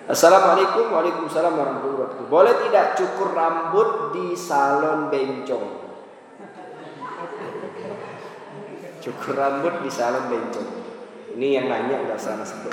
Assalamualaikum. Waalaikumsalam warahmatullahi wabarakatuh. Boleh tidak cukur rambut di salon bencong? Cukur rambut di salon bencong. Ini yang nanya udah sana sebut.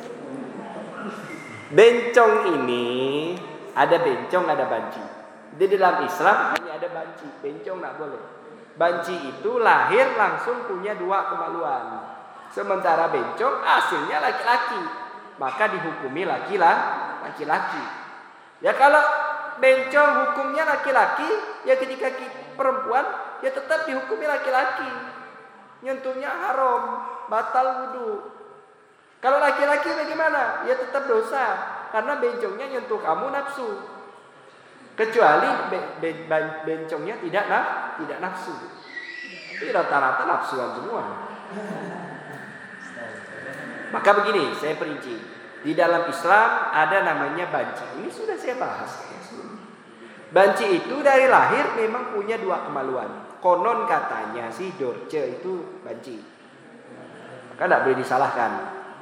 Bencong ini ada bencong, ada banci. Di dalam Islam hanya ada banci, bencong nggak boleh. Banci itu lahir langsung punya dua kemaluan. Sementara bencong hasilnya laki-laki, maka dihukumi laki-laki. Ya kalau bencong hukumnya laki-laki, ya ketika perempuan ya tetap dihukumi laki-laki. Nyentuhnya haram, batal wudu. Kalau laki-laki bagaimana? Ya tetap dosa, karena bencongnya nyentuh kamu nafsu. Kecuali bencongnya tidak nafsu. Tapi rata-rata nafsuan semua. Maka begini, saya perinci. Di dalam Islam ada namanya banci. Ini sudah saya bahas. Banci itu dari lahir memang punya dua kemaluan. Konon katanya si Dorce itu banci. Maka tidak boleh disalahkan.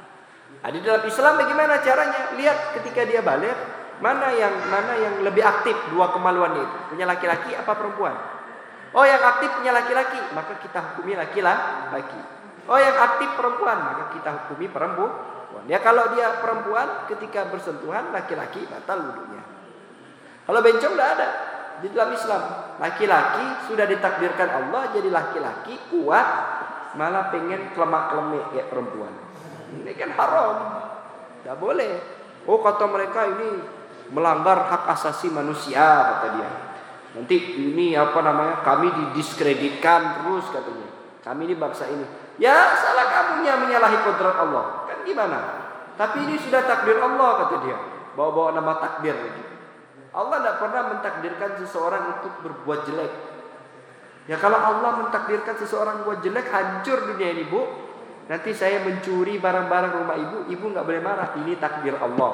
Di dalam Islam bagaimana caranya? Lihat ketika dia balik, mana yang lebih aktif dua kemaluan itu? Punya laki-laki apa perempuan? Oh, yang aktif punya laki-laki, maka kita hukumi laki-laki. Oh, yang aktif perempuan, maka kita hukumi perempuan. Ya kalau dia perempuan ketika bersentuhan laki-laki batal wudunya. Kalau bencong tidak ada di dalam Islam. Laki-laki sudah ditakdirkan Allah jadi laki-laki kuat, malah pengen kelemak-kelemik kayak perempuan. Ini kan haram, tidak boleh. Oh, kata mereka ini melanggar hak asasi manusia, kata dia. Nanti ini kami didiskreditkan terus katanya. Kami ini bangsa ini. Ya salah kamunya menyalahi kodrat Allah. Kan gimana? Tapi ini sudah takdir Allah, kata dia. Bawa-bawa nama takdir lagi. Allah tidak pernah mentakdirkan seseorang untuk berbuat jelek. Ya kalau Allah mentakdirkan seseorang buat jelek, hancur dunia ini, Bu. Nanti saya mencuri barang-barang rumah ibu nggak boleh marah. Ini takdir Allah.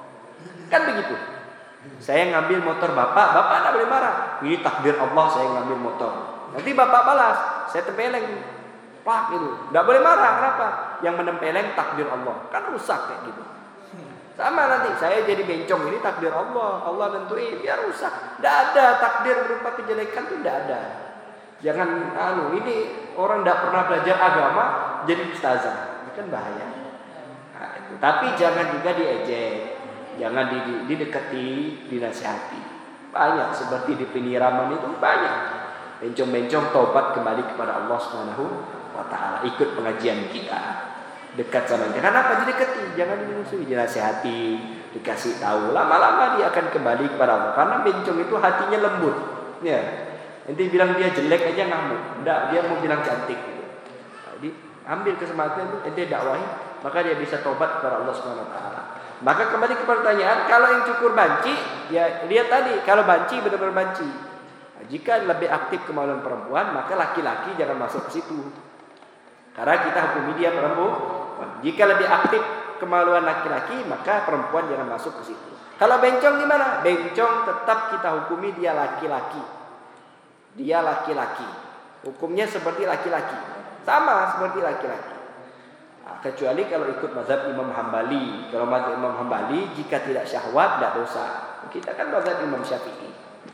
Kan begitu. Saya ngambil motor bapak nggak boleh marah. Ini takdir Allah, saya ngambil motor. Nanti bapak balas, saya tempeleng. Pak gitu. Nggak boleh marah. Kenapa? Yang menempeleng takdir Allah. Kan rusak kayak gitu. Sama nanti saya jadi bencong, ini takdir Allah. Allah nentuin biar rusak. Tidak ada takdir berupa kejelekan itu tidak ada. Jangan ini orang tidak pernah belajar agama jadi ustazah. Ini kan bahaya. Nah, itu. Tapi jangan juga diejek. Jangan didekati, dinasihati. Banyak seperti di Peniraman itu banyak. Bencong-bencong taubat kembali kepada Allah Subhanahu wa taala, ikut pengajian kita. Dekat sama dia. Kenapa didekati? Jangan dimusuhi, dinasihati, dikasih tahu. Lama-lama dia akan kembali kepada Allah. Karena bencong itu hatinya lembut. Ya. Nanti bilang dia jelek aja ngamuk. Enggak, dia mau bilang cantik gitu. Jadi ambil kesempatan itu, ente dakwahi, maka dia bisa taubat kepada Allah Subhanahu wa taala. Maka kembali ke pertanyaan, kalau yang cukur banci, ya lihat tadi, kalau banci benar-benar banci. Nah, jika lebih aktif kemaluan perempuan, maka laki-laki jangan masuk ke situ. Karena kita hukumi dia perempuan. Jika lebih aktif kemaluan laki-laki, maka perempuan jangan masuk ke situ. Kalau bencong gimana? Bencong tetap kita hukumi dia laki-laki. Dia laki-laki. Hukumnya seperti laki-laki. Sama seperti laki-laki. Nah, kecuali kalau ikut mazhab Imam Hambali. Kalau mazhab Imam Hambali, jika tidak syahwat, tidak dosa. Kita kan mazhab Imam Syafi'i.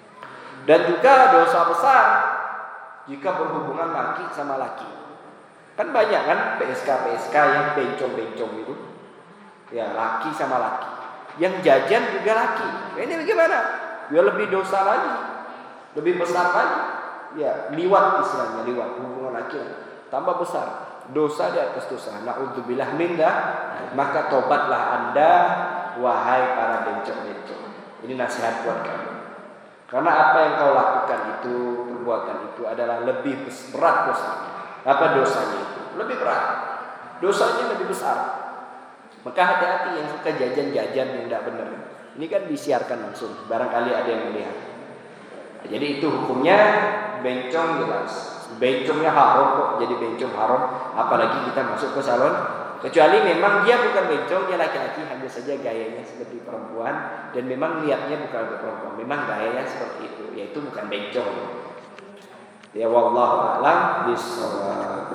Dan juga dosa besar jika berhubungan laki sama laki. Kan banyak kan PSK yang bencong-bencong itu. Ya, laki sama laki. Yang jajan juga laki. Ini bagaimana? Dia lebih dosa lagi. Lebih besar lagi. Ya, liwat istilahnya, liwat hubungan laki. Tambah besar. Dosa di atas dosa. Na'udzubillah min dzalik. Maka tobatlah Anda wahai para bencong-bencong. Ini nasihat buat kamu. Karena apa yang kau lakukan itu, perbuatan itu adalah lebih berat dosanya. Apa dosanya itu? Lebih berat. Dosanya lebih besar. Maka hati-hati yang suka jajan-jajan yang tidak benar. Ini kan disiarkan langsung. Barangkali ada yang melihat. Jadi itu hukumnya bencong jelas. Bencongnya haram kok. Jadi bencong haram. Apalagi kita masuk ke salon. Kecuali memang dia bukan bencong, dia laki-laki, hanya saja gayanya seperti perempuan. Dan memang niatnya bukan untuk perempuan. Memang gayanya seperti itu. Yaitu bukan bencong. Ya wallahu a'lam bishawab.